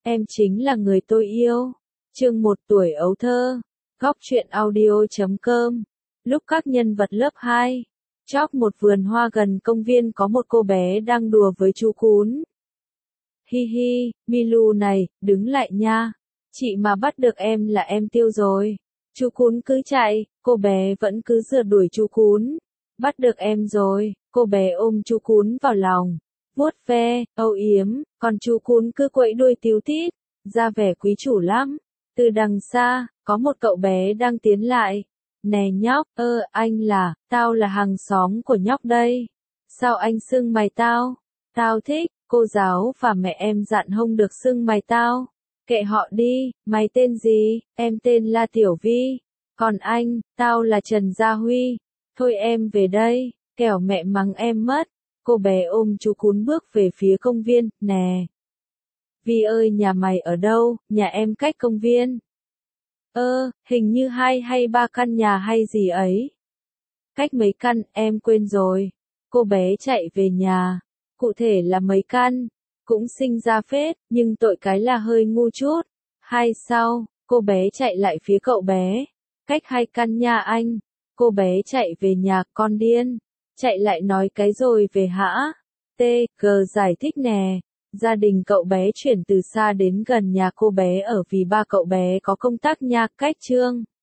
em chính là người tôi yêu. Chương 1 tuổi ấu thơ. Góc truyện audio.com. Lúc các nhân vật lớp 2. Chóp một vườn hoa gần công viên có một cô bé đang đùa với chú cún. Hi hi, Milu này, đứng lại nha. Chị mà bắt được em là em tiêu rồi. Chú cún cứ chạy, cô bé vẫn cứ rượt đuổi chú cún. Bắt được em rồi, cô bé ôm chú cún vào lòng, vuốt ve, âu yếm, còn chú cún cứ quẫy đuôi tíu tít, ra vẻ quý chủ lắm. Từ đằng xa, có một cậu bé đang tiến lại. Nè nhóc, anh tao là hàng xóm của nhóc đây. Sao anh xưng mày tao? Tao thích, cô giáo và mẹ em dặn không được xưng mày tao. Kệ họ đi, mày tên gì? Em tên là Tiểu Vi. Còn anh, tao là Trần Gia Huy. Thôi em về đây, kẻo mẹ mắng em mất. Cô bé ôm chú cún bước về phía công viên. Nè Vi ơi, nhà mày ở đâu? Nhà em cách công viên. Hình như 2 hay 3 căn nhà hay gì ấy. Cách mấy căn, em quên rồi. Cô bé chạy về nhà. Cụ thể là mấy căn. Cũng sinh ra phết, nhưng tội cái là hơi ngu chút. Hay sao, cô bé chạy lại phía cậu bé. Cách 2 căn nhà anh. Cô bé chạy về nhà, con điên. Chạy lại nói cái rồi về hả? G giải thích nè. Gia đình cậu bé chuyển từ xa đến gần nhà cô bé ở vì ba cậu bé có công tác nha. Cách chương